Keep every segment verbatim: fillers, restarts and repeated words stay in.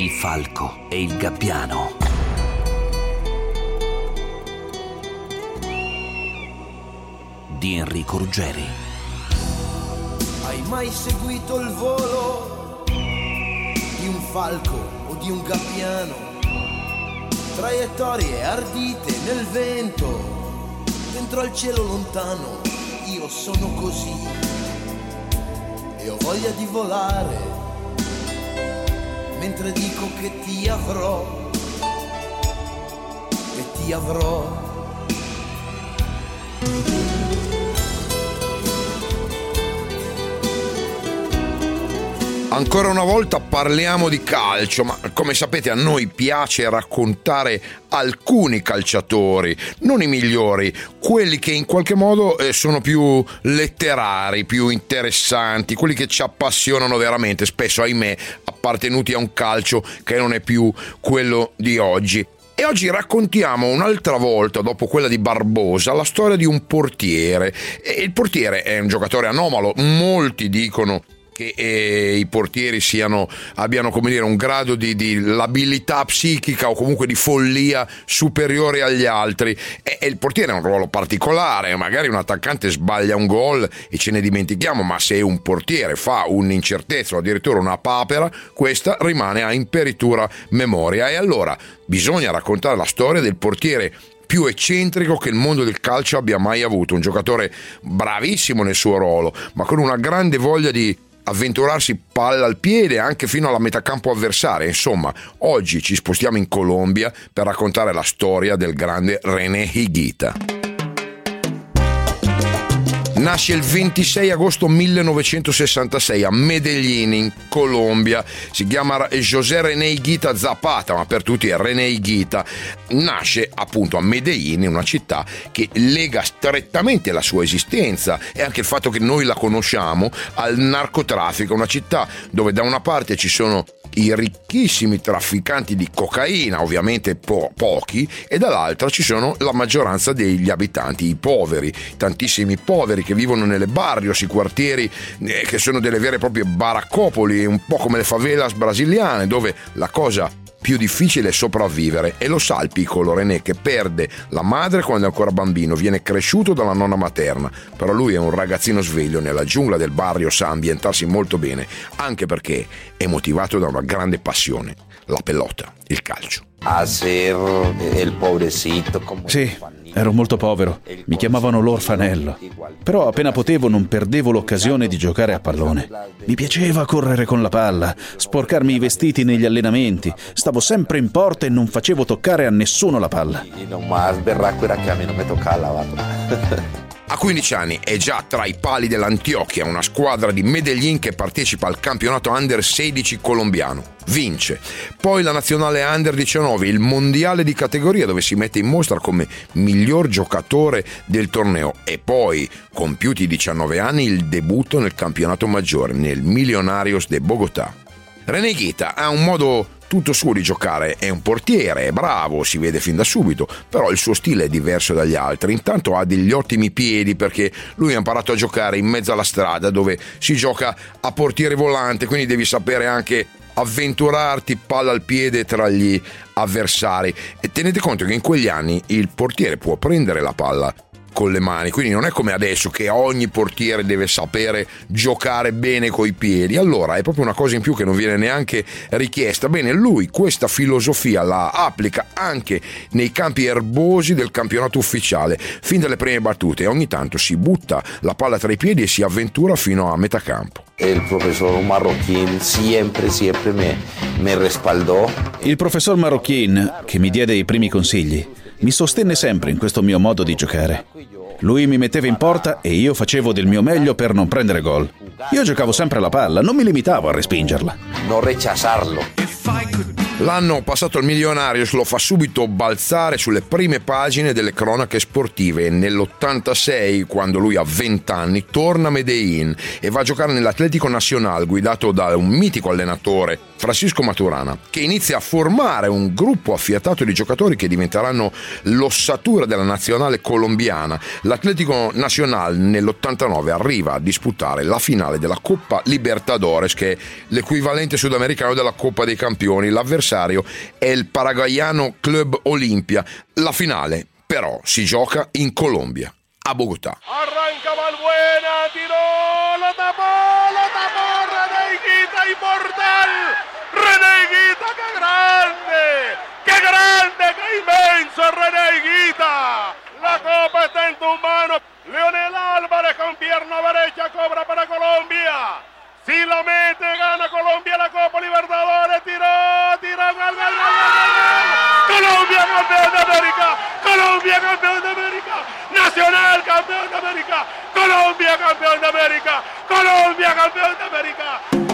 Il falco e il gabbiano. Di Enrico Ruggeri. Hai mai seguito il volo di un falco o di un gabbiano? Traiettorie ardite nel vento, dentro al cielo lontano. Io sono così e ho voglia di volare, mentre dico che ti avrò, e ti avrò. Ancora una volta parliamo di calcio, ma come sapete a noi piace raccontare alcuni calciatori, non i migliori, quelli che in qualche modo eh, sono più letterari, più interessanti, quelli che ci appassionano veramente, spesso ahimè appartenuti a un calcio che non è più quello di oggi. E oggi raccontiamo un'altra volta, dopo quella di Barbosa, la storia di un portiere. E il portiere è un giocatore anomalo, molti dicono che eh, i portieri siano abbiano come dire un grado di, di labilità psichica o comunque di follia superiore agli altri, e, e il portiere ha un ruolo particolare. Magari un attaccante sbaglia un gol e ce ne dimentichiamo, ma se un portiere fa un'incertezza o addirittura una papera, questa rimane a imperitura memoria. E allora bisogna raccontare la storia del portiere più eccentrico che il mondo del calcio abbia mai avuto, un giocatore bravissimo nel suo ruolo, ma con una grande voglia di avventurarsi palla al piede anche fino alla metà campo avversaria. Insomma, oggi ci spostiamo in Colombia per raccontare la storia del grande René Higuita. Nasce il ventisei agosto millenovecentosessantasei a Medellín, in Colombia. Si chiama José René Higuita Zapata, ma per tutti è René Higuita. Nasce appunto a Medellín, una città che lega strettamente la sua esistenza e anche il fatto che noi la conosciamo al narcotraffico, una città dove da una parte ci sono i ricchissimi trafficanti di cocaina, ovviamente po- pochi, e dall'altra ci sono la maggioranza degli abitanti, i poveri, tantissimi poveri che vivono nelle barrios, i quartieri eh, che sono delle vere e proprie baraccopoli, un po' come le favelas brasiliane, dove la cosa più difficile è sopravvivere, e lo sa il piccolo René, che perde la madre quando è ancora bambino, viene cresciuto dalla nonna materna, però lui è un ragazzino sveglio, nella giungla del barrio sa ambientarsi molto bene, anche perché è motivato da una grande passione, la pelota, il calcio. A ser el pobrecito. Sì, ero molto povero, mi chiamavano l'orfanello, però appena potevo non perdevo l'occasione di giocare a pallone. Mi piaceva correre con la palla, sporcarmi i vestiti negli allenamenti, stavo sempre in porta e non facevo toccare a nessuno la palla. A quindici anni è già tra i pali dell'Antioquia, una squadra di Medellín che partecipa al campionato under sedici colombiano. Vince. Poi la nazionale under diciannove, il mondiale di categoria dove si mette in mostra come miglior giocatore del torneo, e poi, compiuti i diciannove anni, il debutto nel campionato maggiore, nel Millonarios de Bogotà. René Higuita ha un modo tutto suo di giocare, è un portiere, è bravo, si vede fin da subito, però il suo stile è diverso dagli altri. Intanto ha degli ottimi piedi, perché lui ha imparato a giocare in mezzo alla strada dove si gioca a portiere volante, quindi devi sapere anche avventurarti palla al piede tra gli avversari, e tenete conto che in quegli anni il portiere può prendere la palla con le mani, quindi non è come adesso che ogni portiere deve sapere giocare bene coi piedi. Allora è proprio una cosa in più che non viene neanche richiesta. Bene, lui questa filosofia la applica anche nei campi erbosi del campionato ufficiale, fin dalle prime battute, e ogni tanto si butta la palla tra i piedi e si avventura fino a metà campo. Il professor Marroquín sempre, sempre me, me respaldò. Il professor Marroquín, che mi diede i primi consigli, mi sostenne sempre in questo mio modo di giocare. Lui mi metteva in porta e io facevo del mio meglio per non prendere gol. Io giocavo sempre alla palla, non mi limitavo a respingerla. Non rechazarlo. L'anno passato il Millonarios lo fa subito balzare sulle prime pagine delle cronache sportive e nell'ottantasei, quando lui ha venti anni, torna a Medellin e va a giocare nell'Atlético Nacional guidato da un mitico allenatore, Francisco Maturana, che inizia a formare un gruppo affiatato di giocatori che diventeranno l'ossatura della nazionale colombiana. L'Atlético Nacional nell'ottantanove arriva a disputare la finale della Coppa Libertadores, che è l'equivalente sudamericano della Coppa dei Campioni. L'avversario è il paraguayano Club Olimpia. La finale però si gioca in Colombia, a Bogotà. Arranca Valbuena, tiró, lo tapó, lo tapó, René Higuita, inmortal. René Higuita, qué grande, qué grande, qué inmenso René Higuita. La copa está en tus manos. Leonel Álvarez con pierna derecha cobra para Colombia. Si lo mete, gana Colombia la Copa Libertadores. Tiró, tiró, gol, gol, gol, gol, gol. Colombia campeón de América. Colombia campeón de América. Nacional campeón de América. Colombia campeón de América. Colombia campeón de América.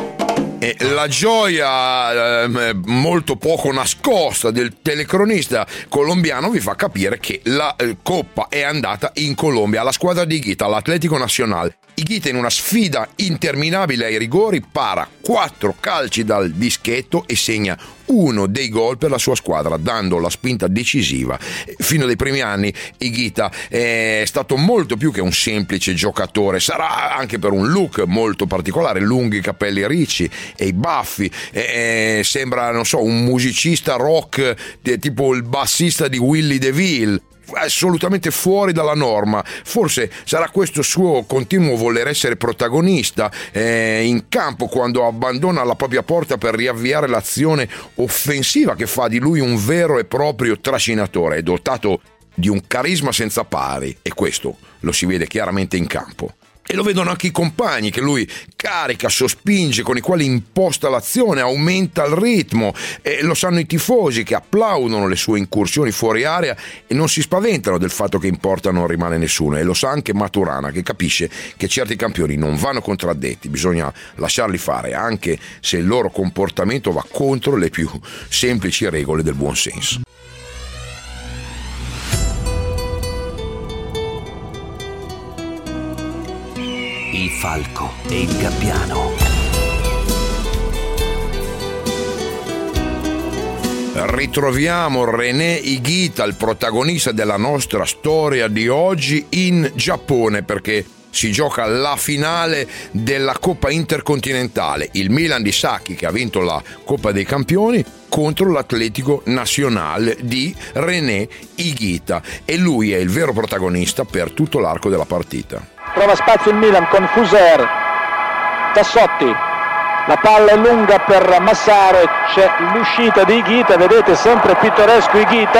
E la gioia eh, molto poco nascosta del telecronista colombiano vi fa capire che la eh, Coppa è andata in Colombia, alla squadra di Higuita, all'Atlético Nacional. Higuita, in una sfida interminabile ai rigori, para quattro calci dal dischetto e segna uno dei gol per la sua squadra, dando la spinta decisiva. Fino ai primi anni Higuita è stato molto più che un semplice giocatore, sarà anche per un look molto particolare, lunghi capelli ricci e i baffi, e sembra, non so, un musicista rock tipo il bassista di Willie DeVille, assolutamente fuori dalla norma. Forse sarà questo suo continuo voler essere protagonista eh, in campo, quando abbandona la propria porta per riavviare l'azione offensiva, che fa di lui un vero e proprio trascinatore. È dotato di un carisma senza pari e questo lo si vede chiaramente in campo. E lo vedono anche i compagni che lui carica, sospinge, con i quali imposta l'azione, aumenta il ritmo, e lo sanno i tifosi, che applaudono le sue incursioni fuori area e non si spaventano del fatto che in porta non rimane nessuno. E lo sa anche Maturana, che capisce che certi campioni non vanno contraddetti, bisogna lasciarli fare, anche se il loro comportamento va contro le più semplici regole del buon senso. Il falco e il gabbiano. Ritroviamo René Higuita, il protagonista della nostra storia di oggi, in Giappone, perché si gioca la finale della Coppa Intercontinentale. Il Milan di Sacchi, che ha vinto la Coppa dei Campioni, contro l'Atlético Nacional di René Higuita, e lui è il vero protagonista per tutto l'arco della partita. Trova spazio il Milan con Fuser, Tassotti, la palla è lunga per Massaro e c'è l'uscita di Higuita. Vedete, sempre pittoresco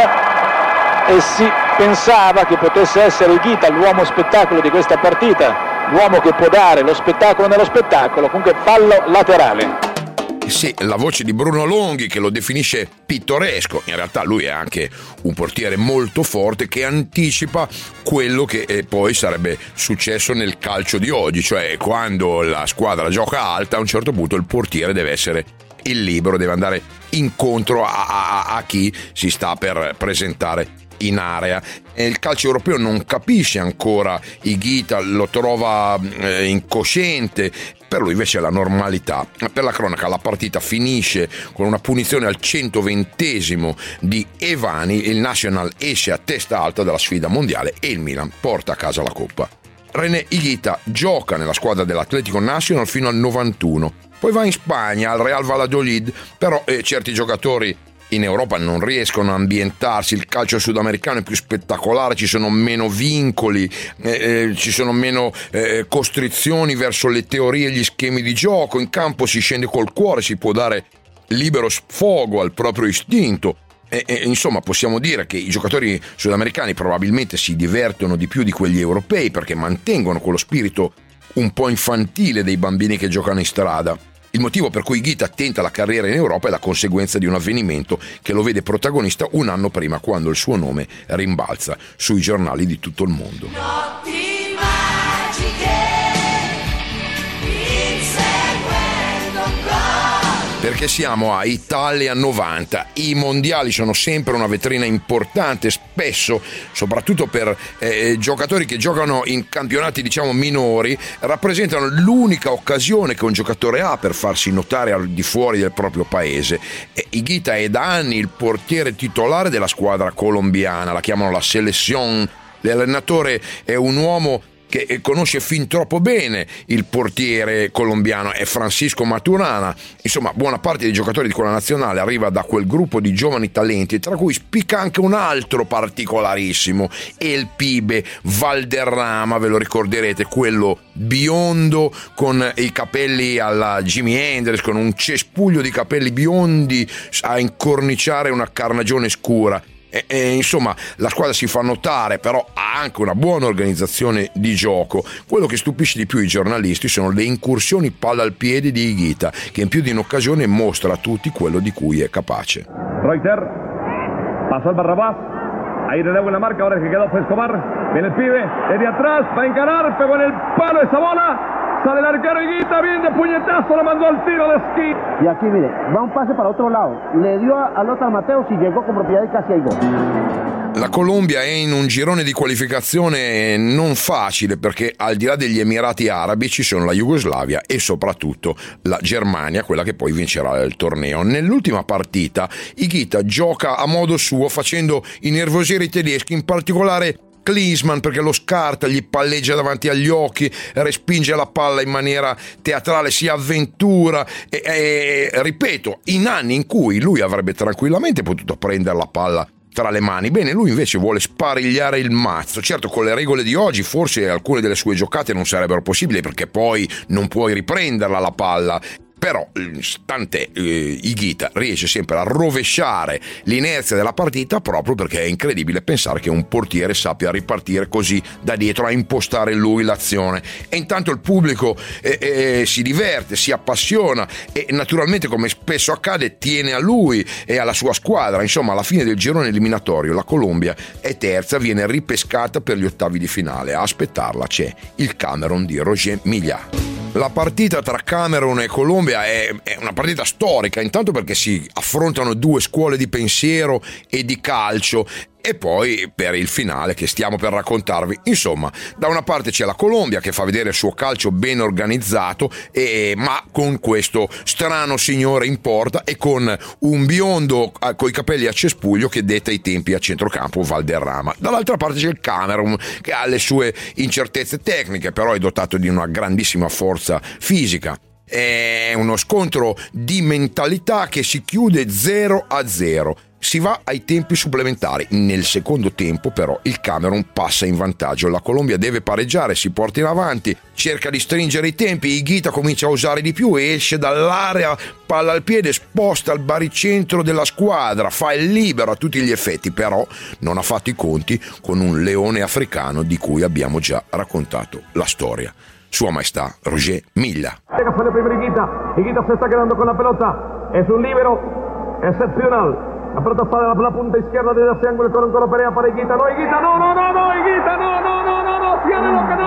Higuita, e si pensava che potesse essere Higuita l'uomo spettacolo di questa partita, l'uomo che può dare lo spettacolo nello spettacolo. Comunque fallo laterale. Sì, la voce di Bruno Longhi che lo definisce pittoresco. In realtà lui è anche un portiere molto forte, che anticipa quello che eh, poi sarebbe successo nel calcio di oggi, cioè quando la squadra gioca alta, a un certo punto il portiere deve essere il libero, deve andare incontro a, a, a chi si sta per presentare in area. E il calcio europeo non capisce ancora Higuita, lo trova eh, incosciente. Per lui invece è la normalità. Per la cronaca, la partita finisce con una punizione al centoventesimo di Evani, il Nacional esce a testa alta dalla sfida mondiale e il Milan porta a casa la Coppa. René Higuita gioca nella squadra dell'Atlético Nacional fino al novantuno, poi va in Spagna al Real Valladolid, però eh, certi giocatori in Europa non riescono a ambientarsi. Il calcio sudamericano è più spettacolare, ci sono meno vincoli, eh, eh, ci sono meno eh, costrizioni verso le teorie e gli schemi di gioco. In campo si scende col cuore, si può dare libero sfogo al proprio istinto. E, e, insomma, possiamo dire che i giocatori sudamericani probabilmente si divertono di più di quegli europei, perché mantengono quello spirito un po' infantile dei bambini che giocano in strada. Il motivo per cui Higuita tenta la carriera in Europa è la conseguenza di un avvenimento che lo vede protagonista un anno prima, quando il suo nome rimbalza sui giornali di tutto il mondo. Notti magiche, inseguendo gol. perché siamo a Italia novanta. I mondiali sono sempre una vetrina importante, spesso, soprattutto per eh, giocatori che giocano in campionati diciamo minori, rappresentano l'unica occasione che un giocatore ha per farsi notare al di fuori del proprio paese. E Higuita è da anni il portiere titolare della squadra colombiana, la chiamano la Selección. L'allenatore è un uomo che conosce fin troppo bene il portiere colombiano, è Francisco Maturana. Insomma, buona parte dei giocatori di quella nazionale arriva da quel gruppo di giovani talenti, tra cui spicca anche un altro particolarissimo, El Pibe Valderrama, ve lo ricorderete, quello biondo con i capelli alla Jimi Hendrix, con un cespuglio di capelli biondi a incorniciare una carnagione scura. E, e, insomma, la squadra si fa notare, però ha anche una buona organizzazione di gioco. Quello che stupisce di più i giornalisti sono le incursioni palla al piede di Higuita, che in più di un'occasione mostra a tutti quello di cui è capace. Reuter, pasó el Barrabás, ahí de nuevo en la marca, ahora que quedó fue Escobar, viene el pibe, desde atrás, va a encarar, pegó en el palo esa bola. Sale el arquero Higuita, bien de puñetazo, lo mandó al tiro de esquí. Y aquí mire, va un pase para otro lado, le dio a, a Lothar Matthäus y llegó con propiedad y casi hay gol. La Colombia è in un girone di qualificazione non facile, perché al di là degli Emirati Arabi ci sono la Jugoslavia e soprattutto la Germania, quella che poi vincerà il torneo. Nell'ultima partita Higuita gioca a modo suo, facendo innervosire i tedeschi, in particolare Klinsmann, perché lo scarta, gli palleggia davanti agli occhi, respinge la palla in maniera teatrale, si avventura e, e ripeto, in anni in cui lui avrebbe tranquillamente potuto prendere la palla tra le mani, bene, lui invece vuole sparigliare il mazzo. Certo, con le regole di oggi forse alcune delle sue giocate non sarebbero possibili, perché poi non puoi riprenderla la palla. Però, tant'è, eh, Higuita riesce sempre a rovesciare l'inerzia della partita, proprio perché è incredibile pensare che un portiere sappia ripartire così da dietro, a impostare lui l'azione. E intanto il pubblico eh, eh, si diverte, si appassiona e naturalmente, come spesso accade, tiene a lui e alla sua squadra. Insomma, alla fine del girone eliminatorio la Colombia è terza, viene ripescata per gli ottavi di finale. A aspettarla c'è il Camerun di Roger Millat. La partita tra Camerun e Colombia è, è una partita storica, intanto perché si affrontano due scuole di pensiero e di calcio, e poi per il finale che stiamo per raccontarvi. Insomma, da una parte c'è la Colombia che fa vedere il suo calcio ben organizzato, e, ma con questo strano signore in porta e con un biondo coi capelli a cespuglio che detta i tempi a centrocampo, Valderrama. Dall'altra parte c'è il Camerun, che ha le sue incertezze tecniche, però è dotato di una grandissima forza fisica. È uno scontro di mentalità che si chiude zero a zero. Si va ai tempi supplementari. Nel secondo tempo però il Camerun passa in vantaggio, la Colombia deve pareggiare, si porta in avanti, cerca di stringere i tempi, Higuita comincia a usare di più, esce dall'area, palla al piede, sposta il baricentro della squadra, fa il libero a tutti gli effetti, però non ha fatto i conti con un leone africano di cui abbiamo già raccontato la storia. Sua Maestà Roger Millat. Llega fue el primer Higuita, Higuita se está quedando con la pelota, es un libero excepcional. La pelota sale a la punta izquierda desde ese ángulo, con la pelea para Higuita. No, Higuita, no, no, no, no, Higuita, no, no, no, no, no, tiene lo que no.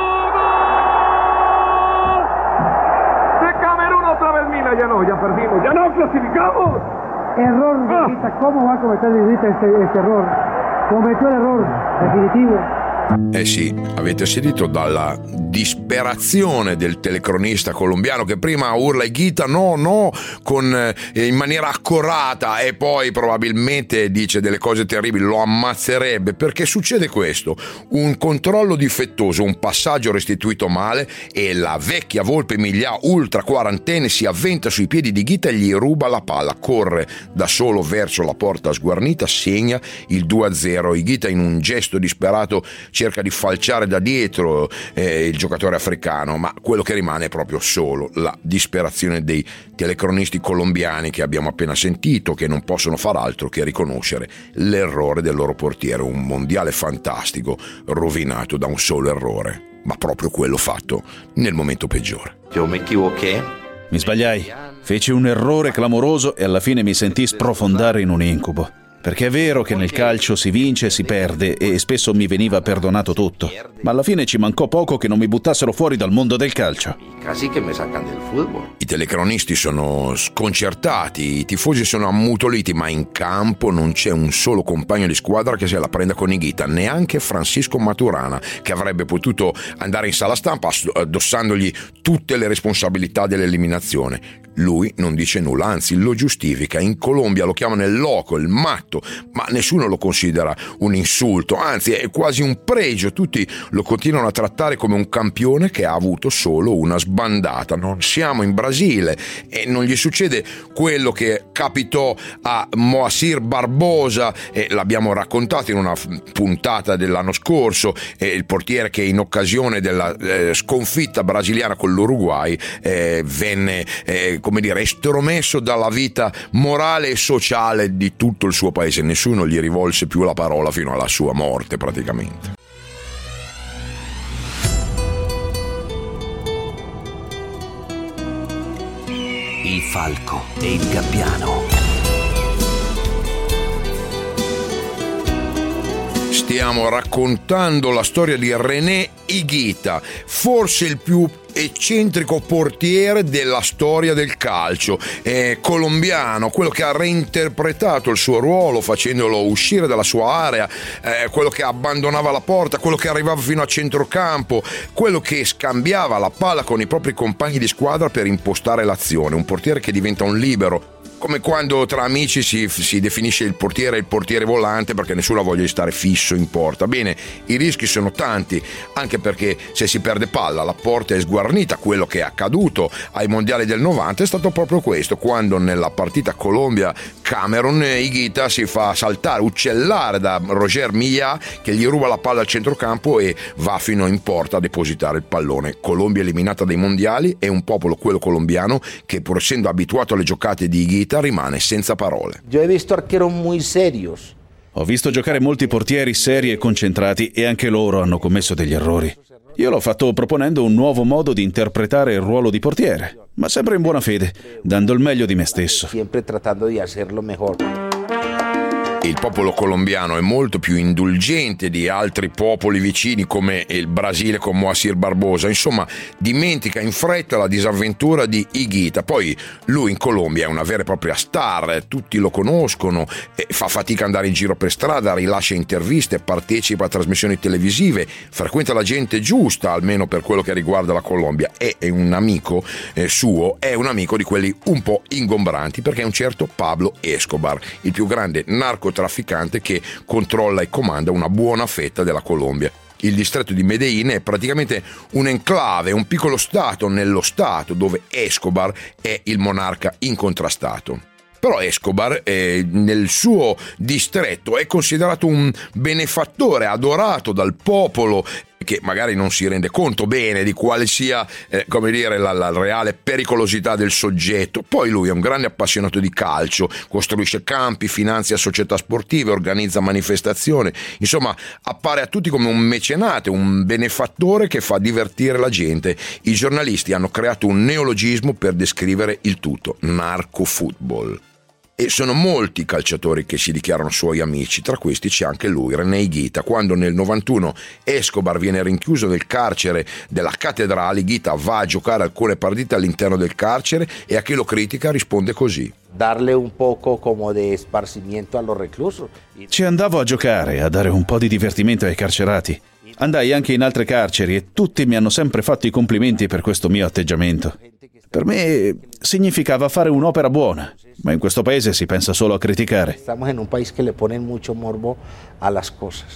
¡Gol! De Camerún otra vez, Mina, ya no, ya perdimos, ya no clasificamos. Error de Higuita, ¿cómo va a cometer Higuita este, este error? Cometió el error definitivo. Eh sì, avete sentito dalla disperazione del telecronista colombiano, che prima urla Higuita no no con eh, in maniera accorata, e poi probabilmente dice delle cose terribili, lo ammazzerebbe, perché succede questo: un controllo difettoso, un passaggio restituito male, e la vecchia volpe Millat ultra quarantenne si avventa sui piedi di Higuita e gli ruba la palla, corre da solo verso la porta sguarnita, segna il due a zero. Higuita, in un gesto disperato, cerca di falciare da dietro eh, il giocatore africano, ma quello che rimane è proprio solo la disperazione dei telecronisti colombiani che abbiamo appena sentito, che non possono far altro che riconoscere l'errore del loro portiere. Un mondiale fantastico rovinato da un solo errore, ma proprio quello fatto nel momento peggiore. Io mi equivoqué. Mi sbagliai, feci un errore clamoroso e alla fine mi sentii sprofondare in un incubo. Perché è vero che nel calcio si vince e si perde e spesso mi veniva perdonato tutto, ma alla fine ci mancò poco che non mi buttassero fuori dal mondo del calcio. Casi che mi sacan del football. I telecronisti sono sconcertati, i tifosi sono ammutoliti, ma in campo non c'è un solo compagno di squadra che se la prenda con Higuita, neanche Francisco Maturana, che avrebbe potuto andare in sala stampa addossandogli tutte le responsabilità dell'eliminazione. Lui non dice nulla, anzi lo giustifica. In Colombia lo chiamano il loco, il matto, ma nessuno lo considera un insulto, anzi è quasi un pregio. Tutti lo continuano a trattare come un campione che ha avuto solo una sbandata. Non siamo in Brasile e non gli succede quello che capitò a Moacir Barbosa, e l'abbiamo raccontato in una puntata dell'anno scorso, e il portiere che in occasione della eh, sconfitta brasiliana con l'Uruguay eh, venne eh, come dire estromesso dalla vita morale e sociale di tutto il suo paese. Nessuno gli rivolse più la parola fino alla sua morte praticamente. Il falco e il gabbiano. Stiamo raccontando la storia di René Higuita, forse il più eccentrico portiere della storia del calcio, è colombiano, quello che ha reinterpretato il suo ruolo facendolo uscire dalla sua area, eh, quello che abbandonava la porta, quello che arrivava fino a centrocampo, quello che scambiava la palla con i propri compagni di squadra per impostare l'azione, un portiere che diventa un libero, come quando tra amici si, si definisce il portiere il portiere volante perché nessuno ha voglia di stare fisso in porta. Bene, i rischi sono tanti, anche perché se si perde palla la porta è sguarnita. Quello che è accaduto ai mondiali del novanta è stato proprio questo, quando nella partita Colombia-Camerun Higuita si fa saltare, uccellare da Roger Millat, che gli ruba la palla al centrocampo e va fino in porta a depositare il pallone. Colombia eliminata dai mondiali, è un popolo, quello colombiano, che pur essendo abituato alle giocate di Higuita rimane senza parole. Io ho visto arqueros muy serios. Ho visto giocare molti portieri seri e concentrati e anche loro hanno commesso degli errori. Io l'ho fatto proponendo un nuovo modo di interpretare il ruolo di portiere, ma sempre in buona fede, dando il meglio di me stesso. Sempre tratando di hacerlo mejor. Il popolo colombiano è molto più indulgente di altri popoli vicini come il Brasile con Moacir Barbosa. Insomma, dimentica in fretta la disavventura di Higuita. Poi lui in Colombia è una vera e propria star, tutti lo conoscono, fa fatica ad andare in giro per strada, rilascia interviste, partecipa a trasmissioni televisive, frequenta la gente giusta, almeno per quello che riguarda la Colombia. E è un amico eh, suo, è un amico di quelli un po' ingombranti, perché è un certo Pablo Escobar, il più grande narcotrafficante che controlla e comanda una buona fetta della Colombia. Il distretto di Medellín è praticamente un enclave, un piccolo stato nello stato dove Escobar è il monarca incontrastato. Però Escobar eh, nel suo distretto è considerato un benefattore, adorato dal popolo, che magari non si rende conto bene di quale sia eh, come dire la, la reale pericolosità del soggetto. Poi lui è un grande appassionato di calcio, costruisce campi, finanzia società sportive, organizza manifestazioni, insomma appare a tutti come un mecenate, un benefattore che fa divertire la gente. I giornalisti hanno creato un neologismo per descrivere il tutto: narcofootball. E sono molti i calciatori che si dichiarano suoi amici, tra questi c'è anche lui, René Higuita. Quando nel novantuno Escobar viene rinchiuso nel carcere della cattedrale, Higuita va a giocare alcune partite all'interno del carcere e a chi lo critica risponde così: darle un poco como de esparcimiento a los reclusos. Ci andavo a giocare, a dare un po' di divertimento ai carcerati. Andai anche in altre carceri e tutti mi hanno sempre fatto i complimenti per questo mio atteggiamento. Per me significava fare un'opera buona, ma in questo paese si pensa solo a criticare. Stiamo in un paese che le pone mucho morbo a las cosas.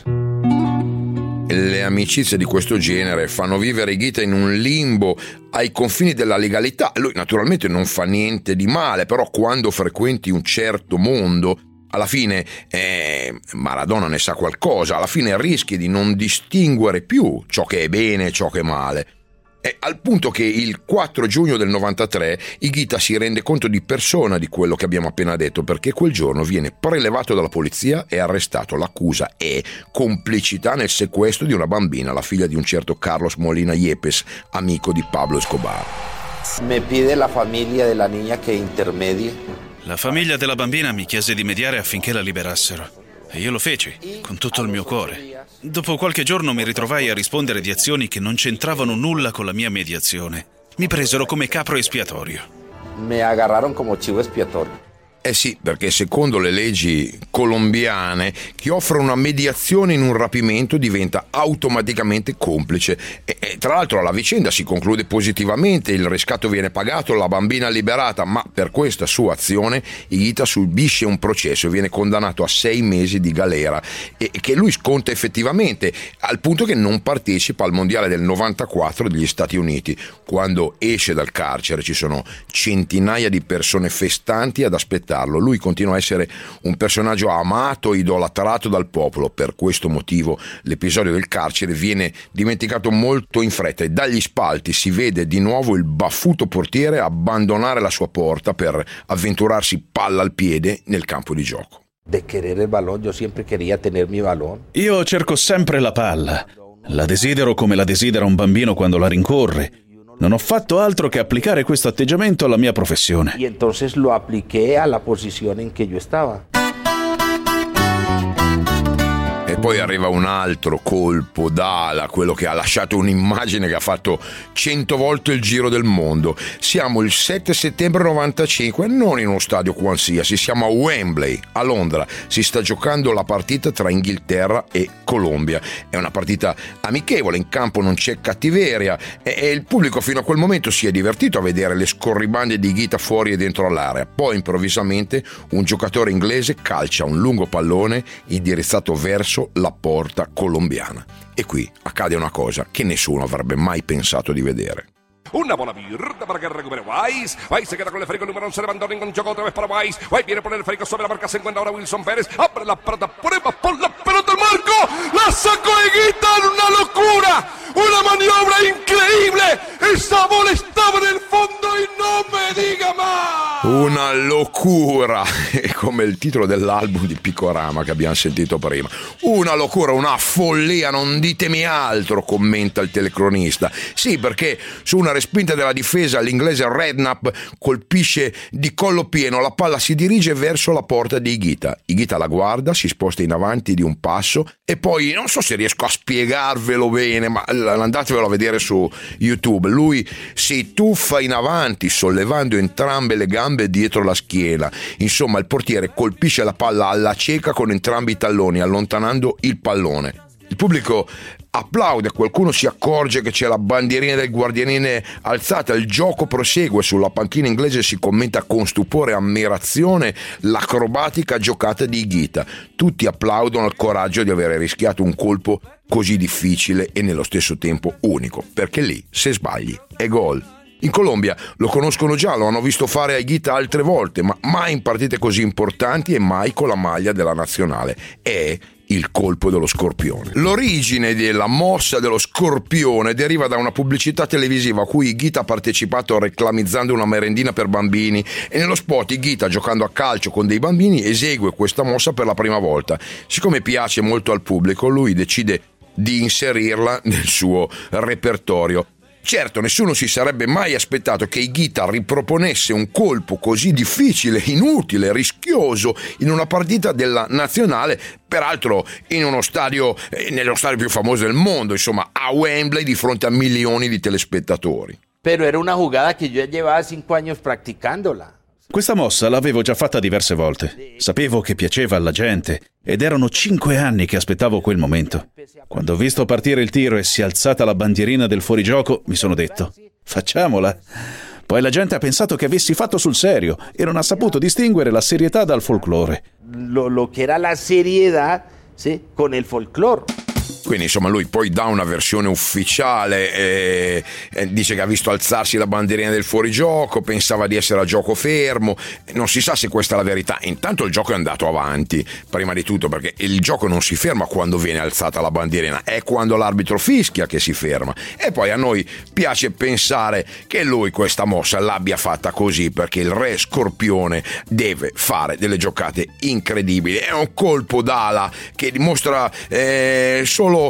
Le amicizie di questo genere fanno vivere Higuita in un limbo ai confini della legalità. Lui naturalmente non fa niente di male, però quando frequenti un certo mondo, alla fine eh, Maradona ne sa qualcosa, alla fine rischi di non distinguere più ciò che è bene e ciò che è male. È al punto che il quattro giugno del novantatré Higuita si rende conto di persona di quello che abbiamo appena detto, perché quel giorno viene prelevato dalla polizia e arrestato. L'accusa è complicità nel sequestro di una bambina, la figlia di un certo Carlos Molina Yepes, amico di Pablo Escobar. Me pide la familia de la niña que intermedie La famiglia della bambina mi chiese di mediare affinché la liberassero. E io lo feci, con tutto il mio cuore. Dopo qualche giorno mi ritrovai a rispondere di azioni che non c'entravano nulla con la mia mediazione. Mi presero come capro espiatorio. Me agarraron como chivo expiatorio. Eh sì, perché secondo le leggi colombiane chi offre una mediazione in un rapimento diventa automaticamente complice e, e tra l'altro la vicenda si conclude positivamente, il riscatto viene pagato, la bambina liberata, ma per questa sua azione Higuita subisce un processo e viene condannato a sei mesi di galera e, e che lui sconta effettivamente, al punto che non partecipa al mondiale del novantaquattro degli Stati Uniti. Quando esce dal carcere ci sono centinaia di persone festanti ad aspettare. Lui continua a essere un personaggio amato, idolatrato dal popolo. Per questo motivo l'episodio del carcere viene dimenticato molto in fretta e dagli spalti si vede di nuovo il baffuto portiere abbandonare la sua porta per avventurarsi palla al piede nel campo di gioco. De querer el balón, yo siempre quería tener mi balón. Io cerco sempre la palla. La desidero come la desidera un bambino quando la rincorre. Non ho fatto altro che applicare questo atteggiamento alla mia professione. Y entonces lo apliqué a la posición en que yo estaba. E poi arriva un altro colpo d'ala, quello che ha lasciato un'immagine che ha fatto cento volte il giro del mondo. Siamo il sette settembre novantacinque, non in uno stadio qualsiasi, siamo a Wembley, a Londra. Si sta giocando la partita tra Inghilterra e Colombia. È una partita amichevole, in campo non c'è cattiveria e, e il pubblico fino a quel momento si è divertito a vedere le scorribande di Higuita fuori e dentro l'area. Poi improvvisamente un giocatore inglese calcia un lungo pallone indirizzato verso la porta colombiana e qui accade una cosa che nessuno avrebbe mai pensato di vedere. Una bola abierta para que recupere Weiss. Weiss se queda con el esférico número once, levantó ningún choco otra vez para Weiss. Weiss viene por el esférico sobre la marca, se encuentra ahora Wilson Pérez. Abre la pelota, prueba por la pelota al marco. La sacó Higuita, una locura. Una maniobra increíble. Esa bola estaba en el fondo y no me diga más. Una locura, è come il titolo dell'album di Piccorama che abbiamo sentito prima. Una locura, una follia, non ditemi altro, commenta il telecronista. Sì, perché su una respinta della difesa l'inglese Redknapp colpisce di collo pieno, la palla si dirige verso la porta di Higuita. Higuita la guarda, si sposta in avanti di un passo e poi, non so se riesco a spiegarvelo bene, ma andatevelo a vedere su YouTube, lui si tuffa in avanti sollevando entrambe le gambe dietro la schiena. Insomma, il portiere colpisce la palla alla cieca con entrambi i talloni, allontanando il pallone. Il pubblico applaude, qualcuno si accorge che c'è la bandierina del guardianine alzata, il gioco prosegue, sulla panchina inglese si commenta con stupore e ammirazione l'acrobatica giocata di Higuita. Tutti applaudono il coraggio di aver rischiato un colpo così difficile e nello stesso tempo unico, perché lì se sbagli è gol. In Colombia lo conoscono già, lo hanno visto fare a Higuita altre volte, ma mai in partite così importanti e mai con la maglia della nazionale. È il colpo dello scorpione. L'origine della mossa dello scorpione deriva da una pubblicità televisiva a cui Higuita ha partecipato reclamizzando una merendina per bambini e nello spot Higuita, giocando a calcio con dei bambini, esegue questa mossa per la prima volta. Siccome piace molto al pubblico, lui decide di inserirla nel suo repertorio. Certo, nessuno si sarebbe mai aspettato che Higuita riproponesse un colpo così difficile, inutile, rischioso in una partita della nazionale, peraltro in uno stadio, eh, nello stadio più famoso del mondo, insomma a Wembley, di fronte a milioni di telespettatori. Pero era una jugada que yo ya llevaba cinco años practicándola. Questa mossa l'avevo già fatta diverse volte. Sapevo che piaceva alla gente ed erano cinque anni che aspettavo quel momento. Quando ho visto partire il tiro e si è alzata la bandierina del fuorigioco, mi sono detto: facciamola. Poi la gente ha pensato che avessi fatto sul serio e non ha saputo distinguere la serietà dal folklore. Lo, lo che era la serietà, sì, con il folklore. Quindi insomma lui poi dà una versione ufficiale, e, e dice che ha visto alzarsi la bandierina del fuorigioco, pensava di essere a gioco fermo, non si sa se questa è la verità. Intanto il gioco è andato avanti, prima di tutto perché il gioco non si ferma quando viene alzata la bandierina, è quando l'arbitro fischia che si ferma. E poi a noi piace pensare che lui questa mossa l'abbia fatta così perché il re Scorpione deve fare delle giocate incredibili. È un colpo d'ala che dimostra eh, solo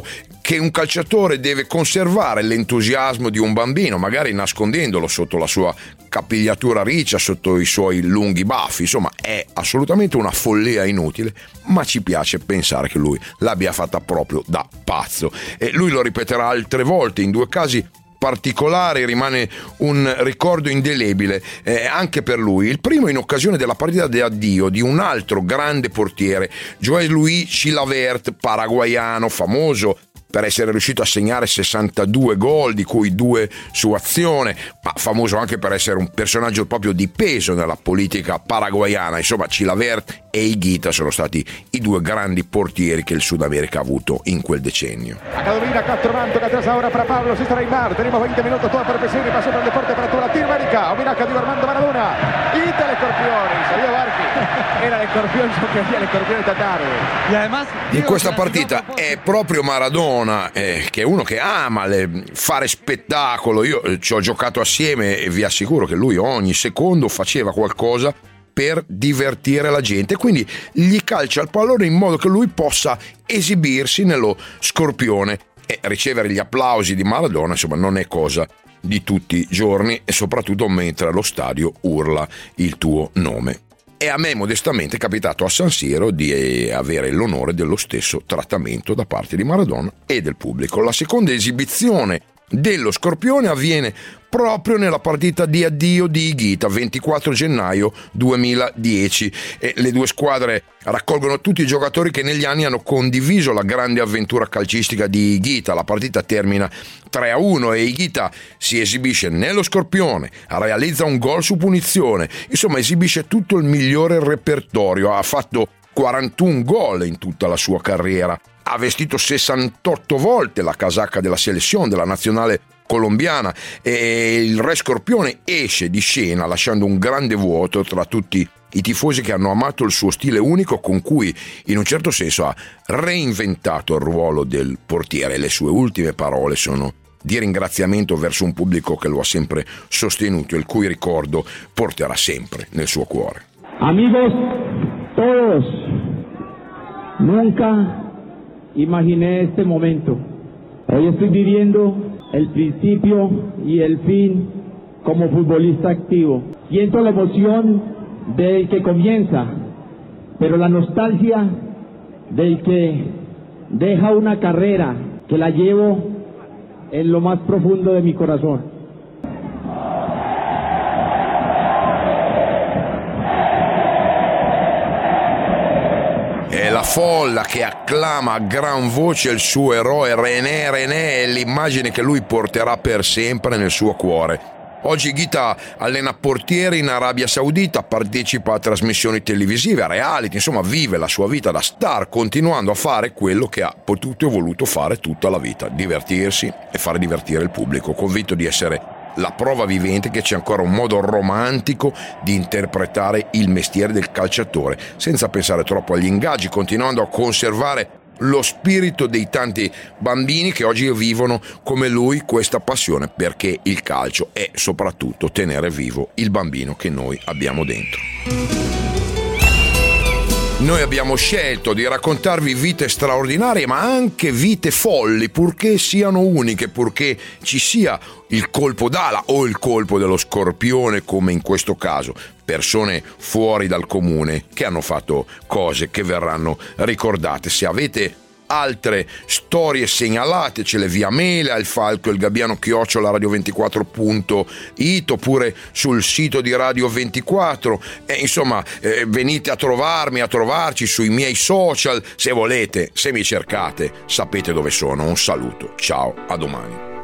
che un calciatore deve conservare l'entusiasmo di un bambino, magari nascondendolo sotto la sua capigliatura riccia, sotto i suoi lunghi baffi. Insomma, è assolutamente una follia inutile, ma ci piace pensare che lui l'abbia fatta proprio da pazzo. E lui lo ripeterà altre volte, in due casi particolari rimane un ricordo indelebile eh, anche per lui. Il primo in occasione della partita di addio di un altro grande portiere, João Luís Chilavert, paraguaiano, famoso per essere riuscito a segnare sessantadue gol, di cui due su azione, ma famoso anche per essere un personaggio proprio di peso nella politica paraguaiana. Insomma, Chilavert e Higuita sono stati i due grandi portieri che il Sud America ha avuto in quel decennio. Acá domina Castro Manto, que atrás ahora para Pablo, César Aymar, tenemos veinte minutos toda per Pesini, pasó por el deporte para toda Latinoamérica, o mira Diego Armando Maradona, Higuita el escorpión, salió Barchi, era el escorpión, yo que hacía el escorpión esta tarde. Y además, in questa partita è proprio Maradona, eh, che è uno che ama le, fare spettacolo. Io eh, ci ho giocato assieme e vi assicuro che lui ogni secondo faceva qualcosa per divertire la gente, quindi gli calcia il pallone in modo che lui possa esibirsi nello scorpione, e ricevere gli applausi di Maradona insomma non è cosa di tutti i giorni, e soprattutto mentre allo stadio urla il tuo nome. E a me modestamente è capitato a San Siro di avere l'onore dello stesso trattamento da parte di Maradona e del pubblico. La seconda esibizione dello scorpione avviene proprio nella partita di addio di Higuita, ventiquattro gennaio duemiladieci, e le due squadre raccolgono tutti i giocatori che negli anni hanno condiviso la grande avventura calcistica di Higuita. La partita termina tre a uno e Higuita si esibisce nello scorpione, realizza un gol su punizione, insomma esibisce tutto il migliore repertorio. Ha fatto quarantuno gol in tutta la sua carriera, ha vestito sessantotto volte la casacca della selezione della nazionale colombiana, e il Re Scorpione esce di scena lasciando un grande vuoto tra tutti i tifosi che hanno amato il suo stile unico, con cui in un certo senso ha reinventato il ruolo del portiere. Le sue ultime parole sono di ringraziamento verso un pubblico che lo ha sempre sostenuto e il cui ricordo porterà sempre nel suo cuore. Amigos todos, nunca imaginé este momento. Hoy estoy viviendo el principio y el fin como futbolista activo. Siento la emoción del que comienza, pero la nostalgia del que deja una carrera que la llevo en lo más profundo de mi corazón. È la folla che acclama a gran voce il suo eroe René René, è l'immagine che lui porterà per sempre nel suo cuore. Oggi Higuita allena portieri in Arabia Saudita, partecipa a trasmissioni televisive, a reality, insomma vive la sua vita da star, continuando a fare quello che ha potuto e voluto fare tutta la vita: divertirsi e fare divertire il pubblico, convinto di essere la prova vivente che c'è ancora un modo romantico di interpretare il mestiere del calciatore, senza pensare troppo agli ingaggi, continuando a conservare lo spirito dei tanti bambini che oggi vivono come lui questa passione, perché il calcio è soprattutto tenere vivo il bambino che noi abbiamo dentro. Noi abbiamo scelto di raccontarvi vite straordinarie, ma anche vite folli, purché siano uniche, purché ci sia il colpo d'ala o il colpo dello scorpione, come in questo caso. Persone fuori dal comune che hanno fatto cose che verranno ricordate. Se avete altre storie segnalatecele via mail al falco il gabbiano chiocciola radio ventiquattro punto it oppure sul sito di Radio ventiquattro, e insomma eh, venite a trovarmi, a trovarci sui miei social se volete, se mi cercate sapete dove sono. Un saluto, ciao, a domani.